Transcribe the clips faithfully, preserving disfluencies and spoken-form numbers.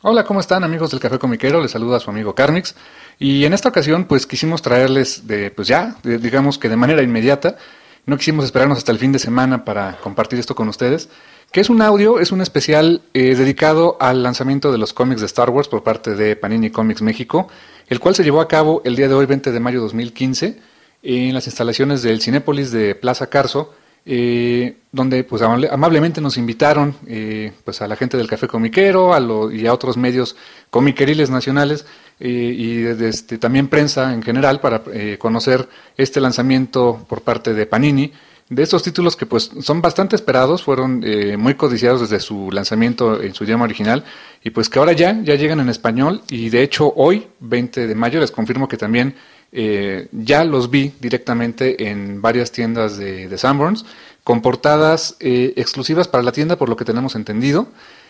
Hola, ¿cómo están amigos del Café Comiquero? Les saluda su amigo Carmix. Y en esta ocasión pues quisimos traerles de, pues ya, de- digamos que de manera inmediata, no quisimos esperarnos hasta el fin de semana para compartir esto con ustedes, que es un audio, es un especial eh, dedicado al lanzamiento de los cómics de Star Wars por parte de Panini Comics México, el cual se llevó a cabo el día de hoy, veinte de mayo de dos mil quince, en las instalaciones del Cinépolis de Plaza Carso, eh, donde pues amable- amablemente nos invitaron eh, pues a la gente del Café Comiquero a lo- y a otros medios comiqueriles nacionales eh, y de, de este, también prensa en general para eh, conocer este lanzamiento por parte de Panini de estos títulos que pues son bastante esperados, fueron eh, muy codiciados desde su lanzamiento en su idioma original y pues que ahora ya, ya llegan en español y de hecho hoy, veinte de mayo, les confirmo que también eh, ya los vi directamente en varias tiendas de, de Sanborns con portadas eh, exclusivas para la tienda por lo que tenemos entendido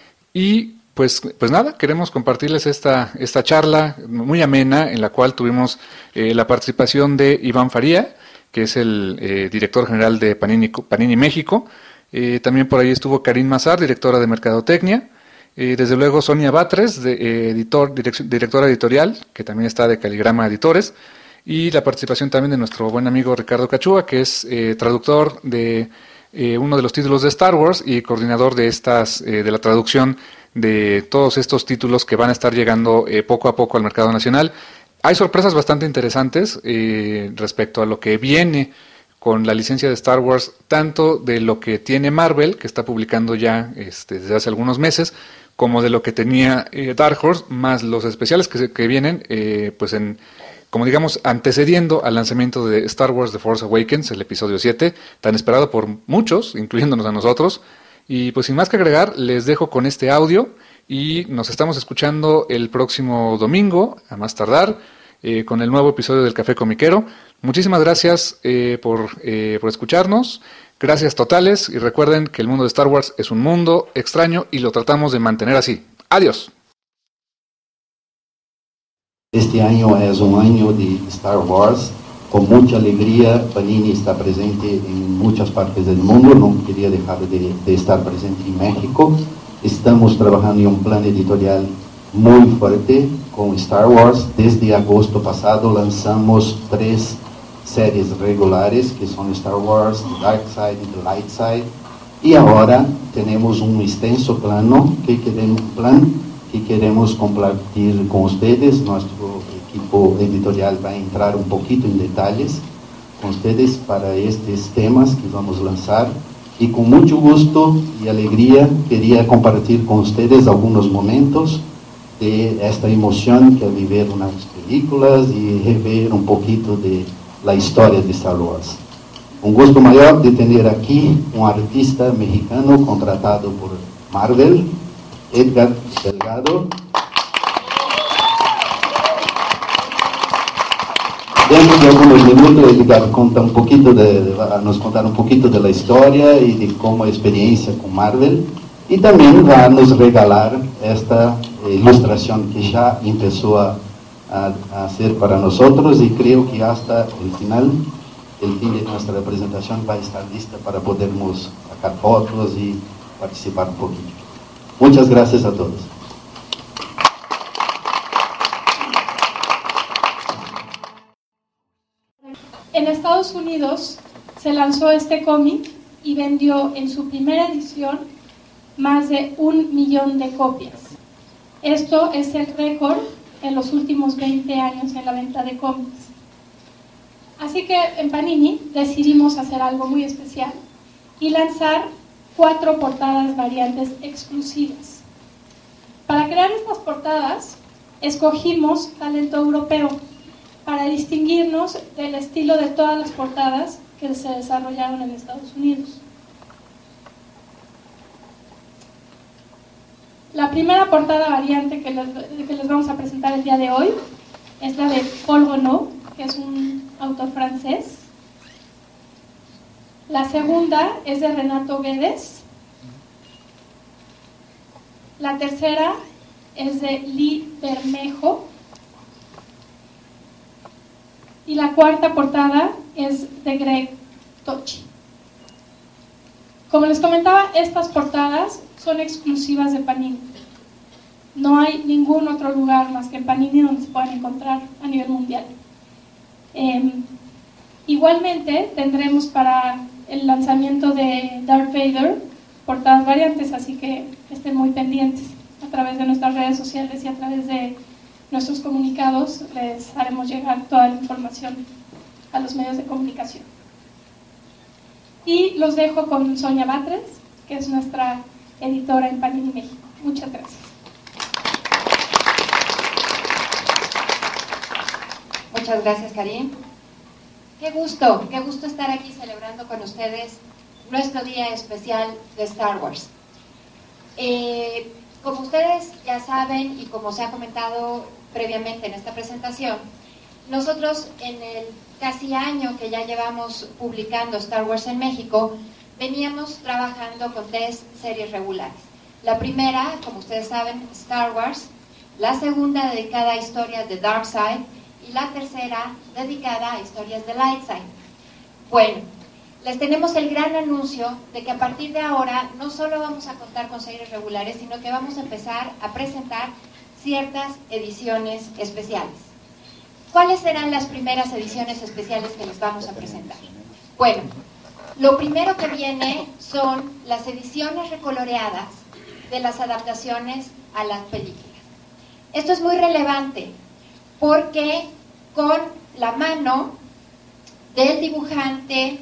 y pues, pues nada, queremos compartirles esta, esta charla muy amena en la cual tuvimos eh, la participación de Iván Faría, que es el eh, director general de Panini, Panini México. Eh, también por ahí estuvo Karin Mazar, directora de Mercadotecnia. Eh, desde luego Sonia Batres, de, eh, editor, direc- directora editorial, que también está de Caligrama Editores. Y la participación también de nuestro buen amigo Ricardo Cachúa, que es eh, traductor de eh, uno de los títulos de Star Wars y coordinador de estas eh, de la traducción de todos estos títulos que van a estar llegando eh, poco a poco al mercado nacional. Hay sorpresas bastante interesantes eh, respecto a lo que viene con la licencia de Star Wars, tanto de lo que tiene Marvel, que está publicando ya este, desde hace algunos meses, como de lo que tenía eh, Dark Horse, más los especiales que, se, que vienen, eh, pues en, como digamos, antecediendo al lanzamiento de Star Wars The Force Awakens, el episodio siete, tan esperado por muchos, incluyéndonos a nosotros. Y pues sin más que agregar, les dejo con este audio y nos estamos escuchando el próximo domingo, a más tardar, eh, con el nuevo episodio del Café Comiquero. Muchísimas gracias eh, por, eh, por escucharnos, gracias totales y recuerden que el mundo de Star Wars es un mundo extraño y lo tratamos de mantener así. Adiós. Este año es un año de Star Wars. Con mucha alegría, Panini está presente en muchas partes del mundo. No quería dejar de, de estar presente en México. Estamos trabajando en un plan editorial muy fuerte con Star Wars. Desde agosto pasado lanzamos tres series regulares que son Star Wars, The Dark Side y The Light Side. Y ahora tenemos un extenso plano que queremos, plan que queremos compartir con ustedes. Nuestro equipo editorial va a entrar un poquito en detalles con ustedes para estos temas que vamos a lanzar. Y con mucho gusto y alegría quería compartir con ustedes algunos momentos de esta emoción que es vivir unas películas y rever un poquito de la historia de Star Wars. Un gusto mayor de tener aquí un artista mexicano contratado por Marvel, Edgar Delgado. Dentro de algunos minutos, Edgar conta un poquito de, de, va a nos contar un poquito de la historia y de cómo experiencia con Marvel. Y también va a nos regalar esta eh, ilustración que ya empezó a, a, a hacer para nosotros y creo que hasta el final, el fin de nuestra presentación va a estar lista para podermos sacar fotos y participar un poquito. Muchas gracias a todos. En Estados Unidos se lanzó este cómic y vendió en su primera edición más de un millón de copias. Esto es el récord en los últimos veinte años en la venta de cómics. Así que en Panini decidimos hacer algo muy especial y lanzar cuatro portadas variantes exclusivas. Para crear estas portadas escogimos talento europeo para distinguirnos del estilo de todas las portadas que se desarrollaron en Estados Unidos. La primera portada variante que les, que les vamos a presentar el día de hoy es la de Paul Renaud, que es un autor francés. La segunda es de Renato Guedes. La tercera es de Lee Bermejo. Y la cuarta portada es de Greg Tocci. Como les comentaba, estas portadas son exclusivas de Panini. No hay ningún otro lugar más que en Panini donde se puedan encontrar a nivel mundial. Eh, igualmente tendremos para el lanzamiento de Darth Vader portadas variantes, así que estén muy pendientes. A través de nuestras redes sociales y a través de nuestros comunicados les haremos llegar toda la información a los medios de comunicación. Y los dejo con Sonia Batres, que es nuestra editora en Panini México. Muchas gracias. Muchas gracias, Karim. Qué gusto, qué gusto estar aquí celebrando con ustedes nuestro día especial de Star Wars. Eh, como ustedes ya saben y como se ha comentado previamente en esta presentación, nosotros en el casi año que ya llevamos publicando Star Wars en México, veníamos trabajando con tres series regulares. La primera, como ustedes saben, Star Wars, la segunda dedicada a historias de Dark Side y la tercera dedicada a historias de Light Side. Bueno, les tenemos el gran anuncio de que a partir de ahora no solo vamos a contar con series regulares, sino que vamos a empezar a presentar ciertas ediciones especiales. ¿Cuáles serán las primeras ediciones especiales que les vamos a presentar? Bueno, lo primero que viene son las ediciones recoloreadas de las adaptaciones a las películas. Esto es muy relevante porque con la mano del dibujante,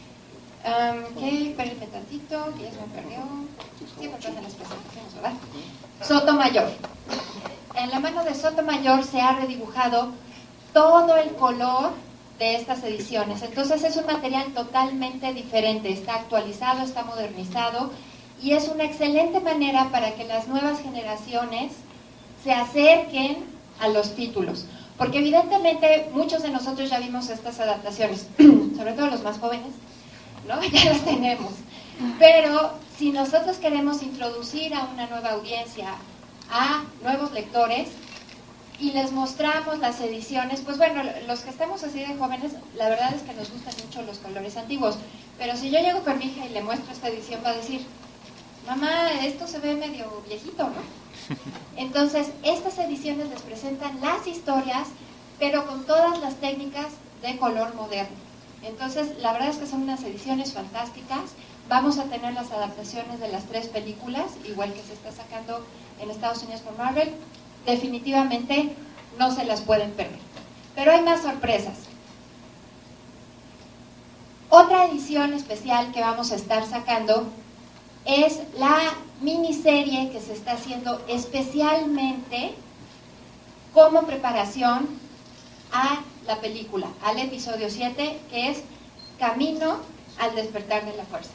um, que, espérenme tantito, que ya se me perdió, siempre pasan las presentaciones, ¿verdad? Sotomayor. En la mano de Sotomayor se ha redibujado todo el color de estas ediciones. Entonces es un material totalmente diferente, está actualizado, está modernizado y es una excelente manera para que las nuevas generaciones se acerquen a los títulos. Porque evidentemente muchos de nosotros ya vimos estas adaptaciones, sobre todo los más jóvenes, ¿no? Ya las tenemos. Pero si nosotros queremos introducir a una nueva audiencia, a nuevos lectores, y les mostramos las ediciones, pues bueno, los que estamos así de jóvenes, la verdad es que nos gustan mucho los colores antiguos, pero si yo llego con mi hija y le muestro esta edición, va a decir, mamá, esto se ve medio viejito, ¿no? Entonces, estas ediciones les presentan las historias, pero con todas las técnicas de color moderno. Entonces, la verdad es que son unas ediciones fantásticas. Vamos a tener las adaptaciones de las tres películas, igual que se está sacando en Estados Unidos por Marvel. Definitivamente no se las pueden perder. Pero hay más sorpresas. Otra edición especial que vamos a estar sacando es la miniserie que se está haciendo especialmente como preparación a la película, al episodio siete, que es Camino al despertar de la fuerza.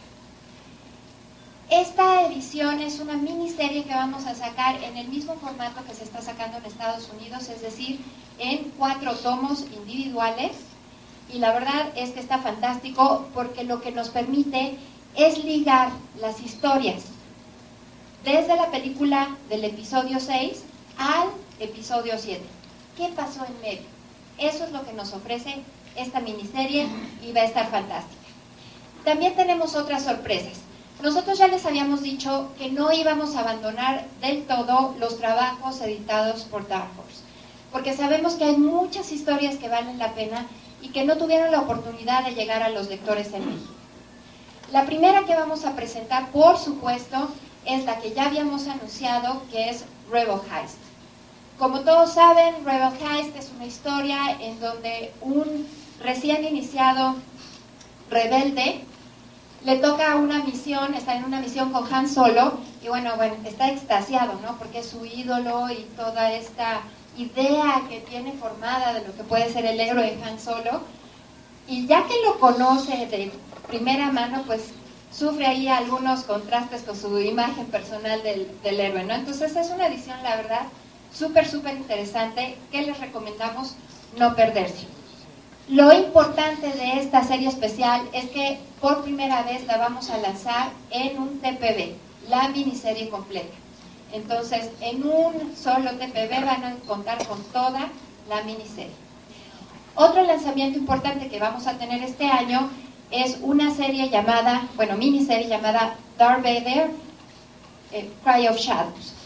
Esta edición es una miniserie que vamos a sacar en el mismo formato que se está sacando en Estados Unidos, es decir, en cuatro tomos individuales, y la verdad es que está fantástico porque lo que nos permite es ligar las historias desde la película del episodio seis al episodio siete. ¿Qué pasó en medio? Eso es lo que nos ofrece esta miniserie y va a estar fantástica. También tenemos otras sorpresas. Nosotros ya les habíamos dicho que no íbamos a abandonar del todo los trabajos editados por Dark Horse, porque sabemos que hay muchas historias que valen la pena y que no tuvieron la oportunidad de llegar a los lectores en México. La primera que vamos a presentar, por supuesto, es la que ya habíamos anunciado, que es Rebel Heist. Como todos saben, Rebel Heist es una historia en donde un recién iniciado rebelde le toca una misión, está en una misión con Han Solo, y bueno, bueno, está extasiado, ¿no? Porque es su ídolo y toda esta idea que tiene formada de lo que puede ser el héroe de Han Solo, y ya que lo conoce de primera mano, pues sufre ahí algunos contrastes con su imagen personal del, del héroe, ¿no? Entonces es una edición, la verdad, súper, súper interesante, que les recomendamos no perderse. Lo importante de esta serie especial es que por primera vez la vamos a lanzar en un T P B, la miniserie completa. Entonces, en un solo T P B van a contar con toda la miniserie. Otro lanzamiento importante que vamos a tener este año es una serie llamada, bueno, miniserie llamada Darth Vader, eh, Cry of Shadows.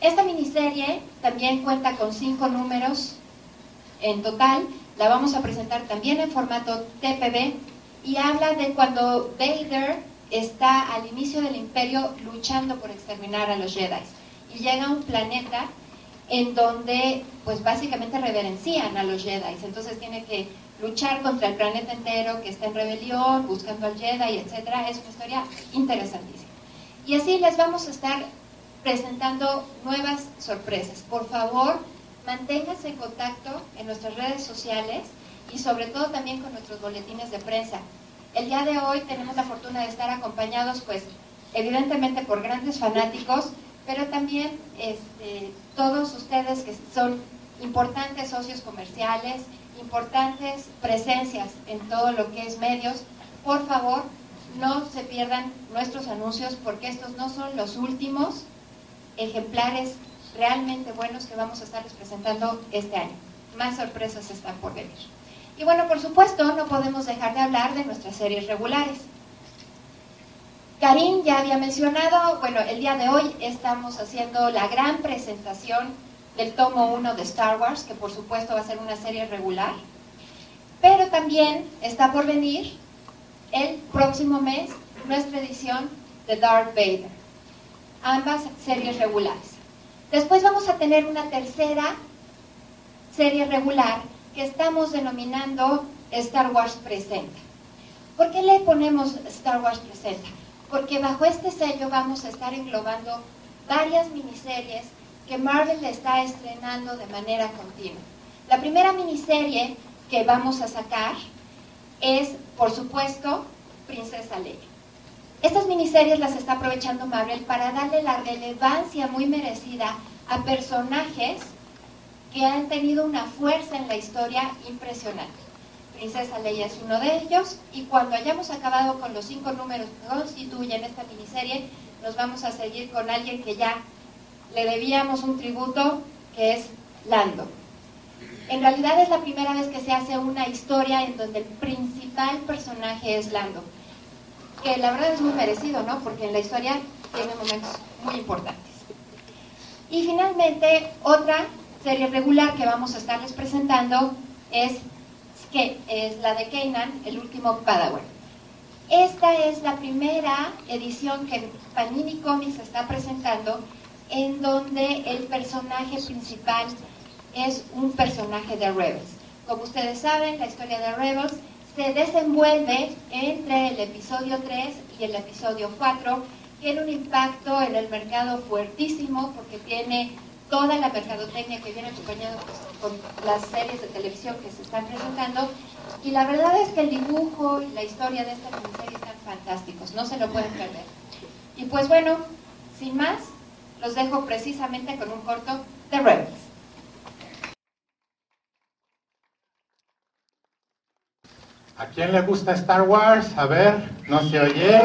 Esta miniserie también cuenta con cinco números en total. La vamos a presentar también en formato T P B y habla de cuando Vader está al inicio del Imperio luchando por exterminar a los Jedi y llega a un planeta en donde pues básicamente reverencian a los Jedi, entonces tiene que luchar contra el planeta entero que está en rebelión, buscando al Jedi, etcétera. Es una historia interesantísima. Y así les vamos a estar presentando nuevas sorpresas. Por favor, manténganse en contacto en nuestras redes sociales y sobre todo también con nuestros boletines de prensa. El día de hoy tenemos la fortuna de estar acompañados, pues, evidentemente por grandes fanáticos, pero también este, todos ustedes que son importantes socios comerciales, importantes presencias en todo lo que es medios. Por favor, no se pierdan nuestros anuncios porque estos no son los últimos ejemplares realmente buenos que vamos a estarles presentando este año. Más sorpresas están por venir. Y bueno, por supuesto, no podemos dejar de hablar de nuestras series regulares. Karim ya había mencionado, bueno, el día de hoy estamos haciendo la gran presentación del tomo uno de Star Wars, que por supuesto va a ser una serie regular, pero también está por venir el próximo mes nuestra edición de Darth Vader, ambas series regulares. Después vamos a tener una tercera serie regular que estamos denominando Star Wars Presenta. ¿Por qué le ponemos Star Wars Presenta? Porque bajo este sello vamos a estar englobando varias miniseries que Marvel está estrenando de manera continua. La primera miniserie que vamos a sacar es, por supuesto, Princesa Leia. Estas miniseries las está aprovechando Marvel para darle la relevancia muy merecida a personajes que han tenido una fuerza en la historia impresionante. Princesa Leia es uno de ellos, y cuando hayamos acabado con los cinco números que constituyen esta miniserie, nos vamos a seguir con alguien que ya le debíamos un tributo, que es Lando. En realidad es la primera vez que se hace una historia en donde el principal personaje es Lando, que la verdad es muy merecido, ¿no? Porque en la historia tiene momentos muy importantes. Y finalmente, otra serie regular que vamos a estarles presentando es, que es la de Kanan, el último Padawan. Esta es la primera edición que Panini Comics está presentando, en donde el personaje principal es un personaje de Rebels. Como ustedes saben, la historia de Rebels se desenvuelve entre el episodio tres y el episodio cuatro, tiene un impacto en el mercado fuertísimo porque tiene toda la mercadotecnia que viene acompañado con las series de televisión que se están presentando, y la verdad es que el dibujo y la historia de esta miniserie están fantásticos, no se lo pueden perder. Y pues bueno, sin más, los dejo precisamente con un corto de Rebels. ¿A quién le gusta Star Wars? A ver, ¿no se oye?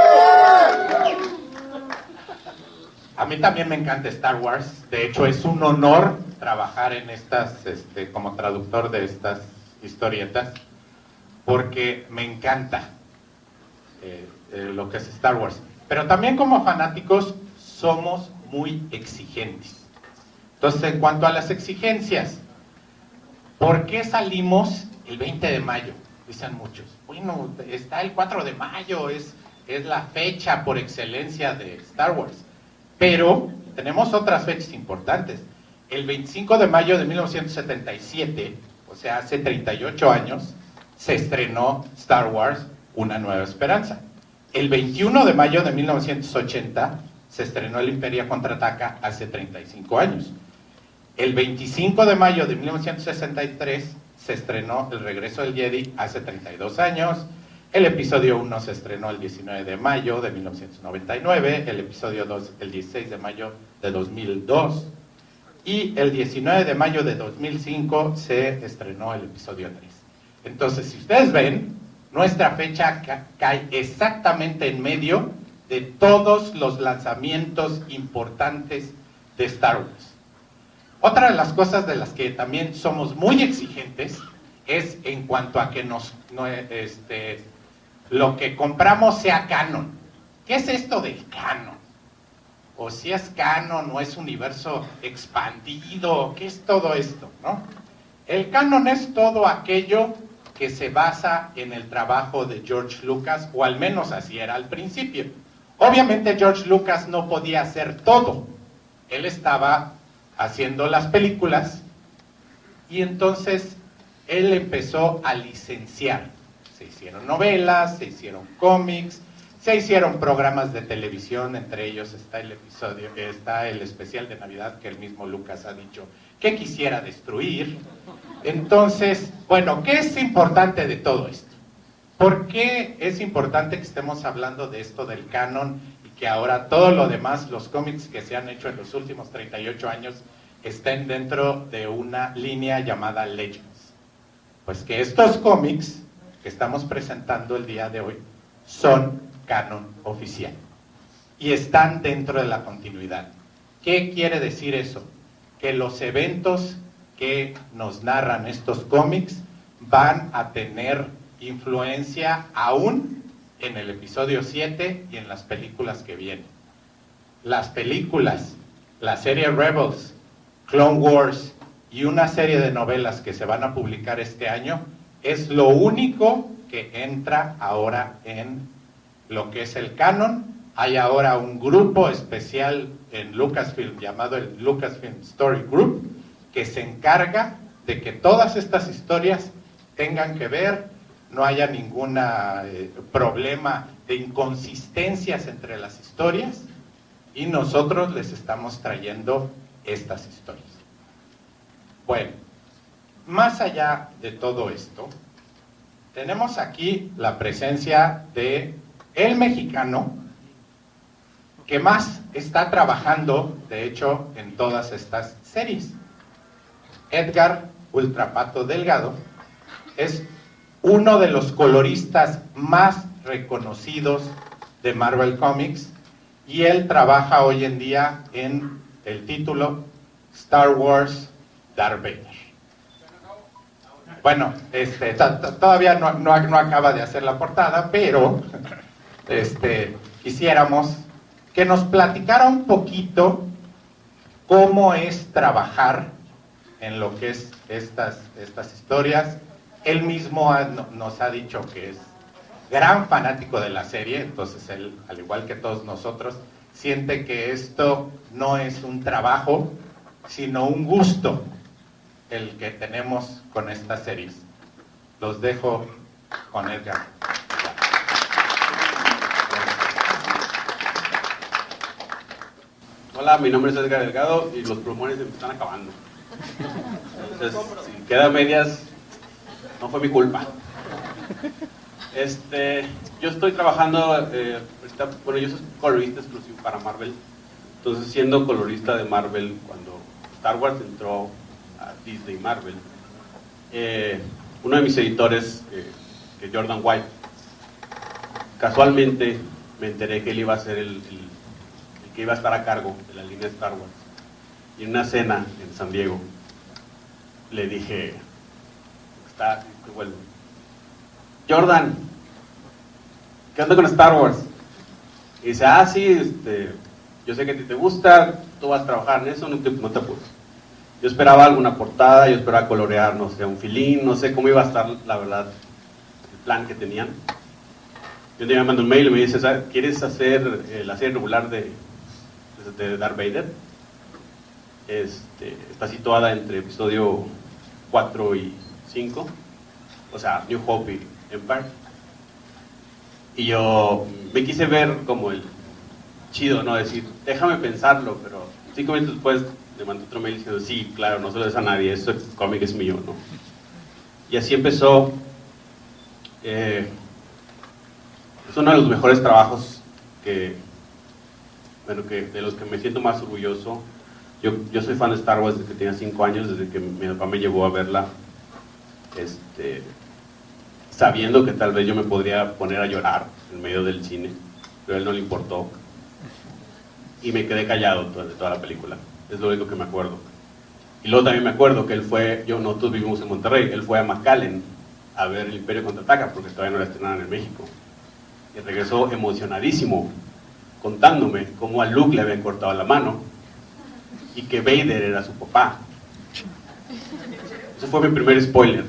A mí también me encanta Star Wars. De hecho, es un honor trabajar en estas, este, como traductor de estas historietas, porque me encanta eh, eh, lo que es Star Wars. Pero también como fanáticos somos muy exigentes. Entonces, en cuanto a las exigencias, ¿por qué salimos el veinte de mayo? Dicen muchos. Bueno, está el cuatro de mayo, es, es la fecha por excelencia de Star Wars. Pero tenemos otras fechas importantes. El veinticinco de mayo de mil novecientos setenta y siete, o sea, hace treinta y ocho años, se estrenó Star Wars, Una Nueva Esperanza. El veintiuno de mayo de mil novecientos ochenta se estrenó El Imperio Contraataca, hace treinta y cinco años. El veinticinco de mayo de mil novecientos sesenta y tres se estrenó El Regreso del Jedi, hace treinta y dos años. El episodio uno se estrenó el diecinueve de mayo de mil novecientos noventa y nueve, el episodio dos el dieciséis de mayo de dos mil dos, y el diecinueve de mayo de dos mil cinco se estrenó el episodio tres. Entonces, si ustedes ven, nuestra fecha ca cae exactamente en medio de todos los lanzamientos importantes de Star Wars. Otra de las cosas de las que también somos muy exigentes es en cuanto a que nos, no, este, lo que compramos sea canon. ¿Qué es esto del canon? o si es canon, o es universo expandido, ¿qué es todo esto, no? El canon es todo aquello que se basa en el trabajo de George Lucas, o al menos así era al principio. Obviamente George Lucas no podía hacer todo, él estaba haciendo las películas, y entonces él empezó a licenciar. Se hicieron novelas, se hicieron cómics, se hicieron programas de televisión, entre ellos está el episodio, está el especial de Navidad que el mismo Lucas ha dicho que quisiera destruir. Entonces, bueno, ¿qué es importante de todo esto? ¿Por qué es importante que estemos hablando de esto del canon y que ahora todo lo demás, los cómics que se han hecho en los últimos treinta y ocho años, estén dentro de una línea llamada Legends? Pues que estos cómics que estamos presentando el día de hoy son canon oficial y están dentro de la continuidad. ¿Qué quiere decir eso? Que los eventos que nos narran estos cómics van a tener influencia aún en el episodio siete y en las películas que vienen. Las películas, la serie Rebels, Clone Wars y una serie de novelas que se van a publicar este año es lo único que entra ahora en lo que es el canon. Hay ahora un grupo especial en Lucasfilm llamado el Lucasfilm Story Group que se encarga de que todas estas historias tengan que ver, no haya ningún eh, problema de inconsistencias entre las historias, y nosotros les estamos trayendo estas historias. Bueno, más allá de todo esto, tenemos aquí la presencia de el mexicano que más está trabajando, de hecho, en todas estas series. Edgar Ultrapato Delgado es uno de los coloristas más reconocidos de Marvel Comics, y él trabaja hoy en día en el título Star Wars Darth Vader. Bueno, este, todavía no, no, no acaba de hacer la portada, pero este, quisiéramos que nos platicara un poquito cómo es trabajar en lo que es estas, estas historias. Él mismo ha, no, nos ha dicho que es gran fanático de la serie, entonces él, al igual que todos nosotros, siente que esto no es un trabajo, sino un gusto el que tenemos con estas series. Los dejo con Edgar. Hola, mi nombre es Edgar Delgado y los pulmones se me están acabando. Entonces, si queda medias, no fue mi culpa. Este, yo estoy trabajando, eh, está, bueno, yo soy colorista exclusivo para Marvel. Entonces, siendo colorista de Marvel, cuando Star Wars entró a Disney Marvel, eh, uno de mis editores, eh, que es Jordan White, casualmente me enteré que él iba a ser el, el, el que iba a estar a cargo de la línea de Star Wars. Y en una cena en San Diego le dije, está, que vuelvo, Jordan, ¿qué onda con Star Wars? Y dice, ah, sí, este, yo sé que a ti te gusta, tú vas a trabajar en eso, no te, no te apures. Yo esperaba alguna portada, yo esperaba colorear, no sé, un filín, no sé cómo iba a estar, la verdad, el plan que tenían. Yo te mando un mail y me dice, ¿quieres hacer eh, la serie regular de, de Darth Vader? Este, está situada entre episodio cuatro y cinco, o sea, New Hope y Empire. Y yo me quise ver como el chido, ¿no? Decir, déjame pensarlo, pero cinco minutos después le mandé otro mail diciendo, sí, claro, no se lo des a nadie, este cómic es mío, ¿no? Y así empezó. Eh, es uno de los mejores trabajos que, bueno, que de los que me siento más orgulloso. Yo, yo soy fan de Star Wars desde que tenía cinco años, desde que mi papá me llevó a verla, este, sabiendo que tal vez yo me podría poner a llorar en medio del cine, pero a él no le importó. Y me quedé callado durante toda la película. Es lo único que me acuerdo. Y luego también me acuerdo que él fue, yo, nosotros vivimos en Monterrey, él fue a McAllen a ver El Imperio Contraataca, porque todavía no la estrenaron en México. Y regresó emocionadísimo contándome cómo a Luke le habían cortado la mano y que Vader era su papá. Eso fue mi primer spoiler.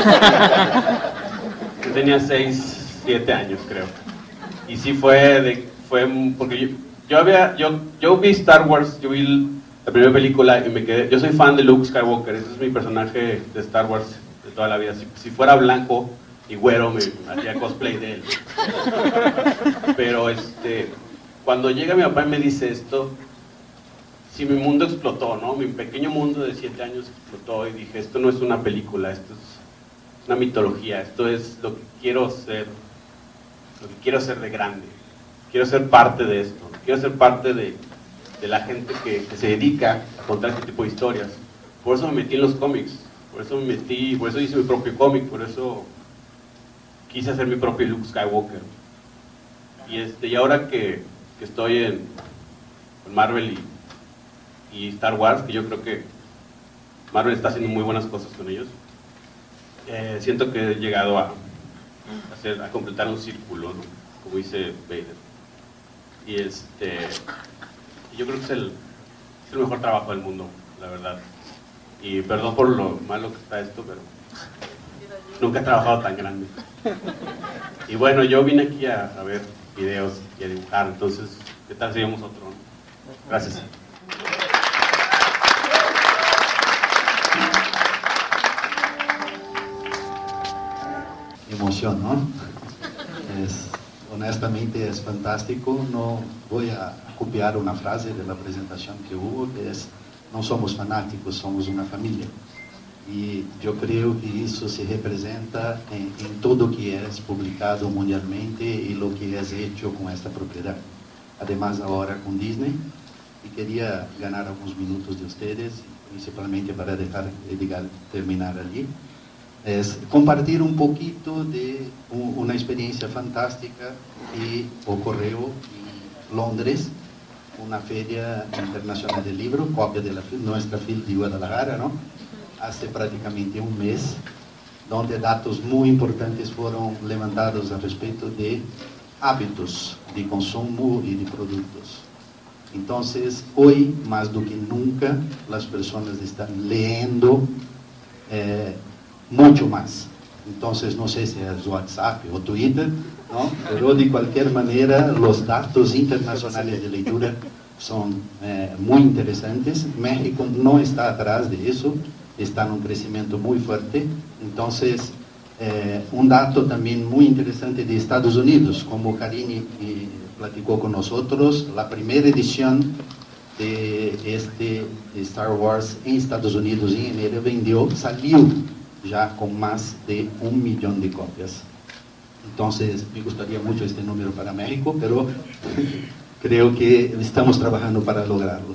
Yo tenía seis, siete años, creo. Y sí fue, de, fue porque yo, yo había, yo, yo vi Star Wars, yo vi la primera película y me quedé, yo soy fan de Luke Skywalker, ese es mi personaje de Star Wars de toda la vida. Si, si fuera blanco y güero me, me hacía cosplay de él. Pero este, cuando llega mi papá y me dice esto, sí, mi mundo explotó, ¿no? Mi pequeño mundo de siete años explotó y dije, esto no es una película, esto es una mitología, esto es lo que quiero ser, lo que quiero ser de grande, quiero ser parte de esto, quiero ser parte de, de la gente que, que se dedica a contar este tipo de historias. Por eso me metí en los cómics, por eso me metí, por eso hice mi propio cómic, por eso quise hacer mi propio Luke Skywalker. Y, este, y ahora que, que estoy en, en Marvel y, y Star Wars, que yo creo que Marvel está haciendo muy buenas cosas con ellos, eh, siento que he llegado a, a, hacer, a completar un círculo, ¿no? Como dice Vader. Y este, yo creo que es el, es el mejor trabajo del mundo, la verdad. Y perdón por lo malo que está esto, pero nunca he trabajado tan grande. Y bueno, yo vine aquí a, a ver videos y a dibujar, entonces, ¿qué tal si vemos otro? Gracias. Emoción, ¿no? Es, honestamente es fantástico. No voy a copiar una frase de la presentación que hubo, que es: no somos fanáticos, somos una familia. Y yo creo que eso se representa en, en todo que es publicado mundialmente y lo que es hecho con esta propiedad. Además ahora con Disney, y quería ganar algunos minutos de ustedes, principalmente para dejar Edgar terminar allí, es compartir un poquito de una experiencia fantástica que ocurrió en Londres, una feria internacional del libro, copia de la, nuestra F I L de Guadalajara, ¿no? Hace prácticamente un mes, donde datos muy importantes fueron levantados al respecto de hábitos de consumo y de productos. Entonces, hoy, más do que nunca, las personas están leyendo eh, mucho más. Entonces, no sé si es WhatsApp o Twitter, ¿no? Pero de cualquier manera, los datos internacionales de lectura son eh, muy interesantes. México no está atrás de eso, está en un crecimiento muy fuerte. Entonces, eh, un dato también muy interesante de Estados Unidos, como Karine eh, platicó con nosotros, la primera edición de este de Star Wars en Estados Unidos en enero vendió, salió ya con más de un millón de copias. Entonces, me gustaría mucho este número para México, pero creo que estamos trabajando para lograrlo.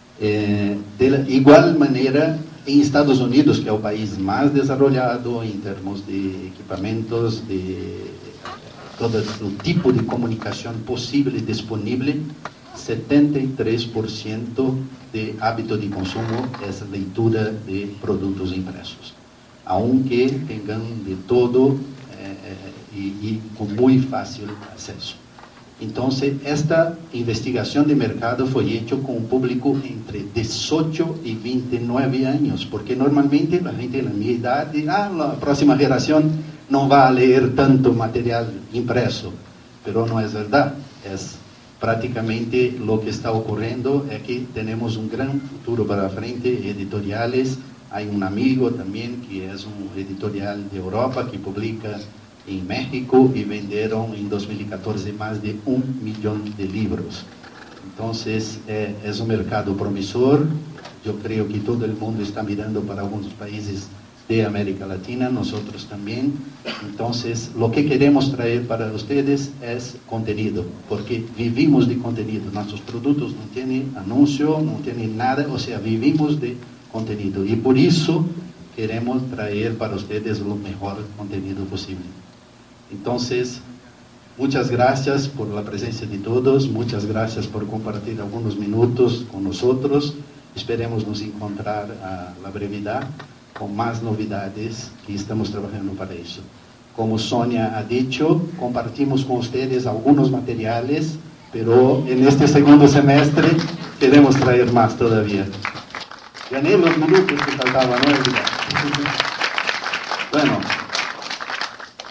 Eh, de la igual manera, en Estados Unidos, que es el país más desarrollado en términos de equipamientos, de todo el tipo de comunicación posible y disponible, setenta y tres por ciento de hábito de consumo es lectura de productos impresos, aunque tengan de todo eh, y, y con muy fácil acceso. Entonces, esta investigación de mercado fue hecha con un público entre dieciocho y veintinueve años, porque normalmente la gente de la mi edad dice, ah, la próxima generación no va a leer tanto material impreso, pero no es verdad. Es prácticamente lo que está ocurriendo, es que tenemos un gran futuro para frente, editoriales. Hay un amigo también que es un editorial de Europa que publica en México y vendieron en dos mil catorce más de un millón de libros. Entonces, eh, es un mercado promisor. Yo creo que todo el mundo está mirando para algunos países de América Latina, nosotros también. Entonces, lo que queremos traer para ustedes es contenido, porque vivimos de contenido. Nuestros productos no tienen anuncio, no tienen nada, o sea, vivimos de contenido. Y por eso queremos traer para ustedes lo mejor contenido posible. Entonces, muchas gracias por la presencia de todos, muchas gracias por compartir algunos minutos con nosotros. Esperemos nos encontrar a la brevedad con más novedades que estamos trabajando para eso. Como Sonia ha dicho, compartimos con ustedes algunos materiales pero en este segundo semestre queremos traer más todavía. Gané los minutos que faltaban, ¿no?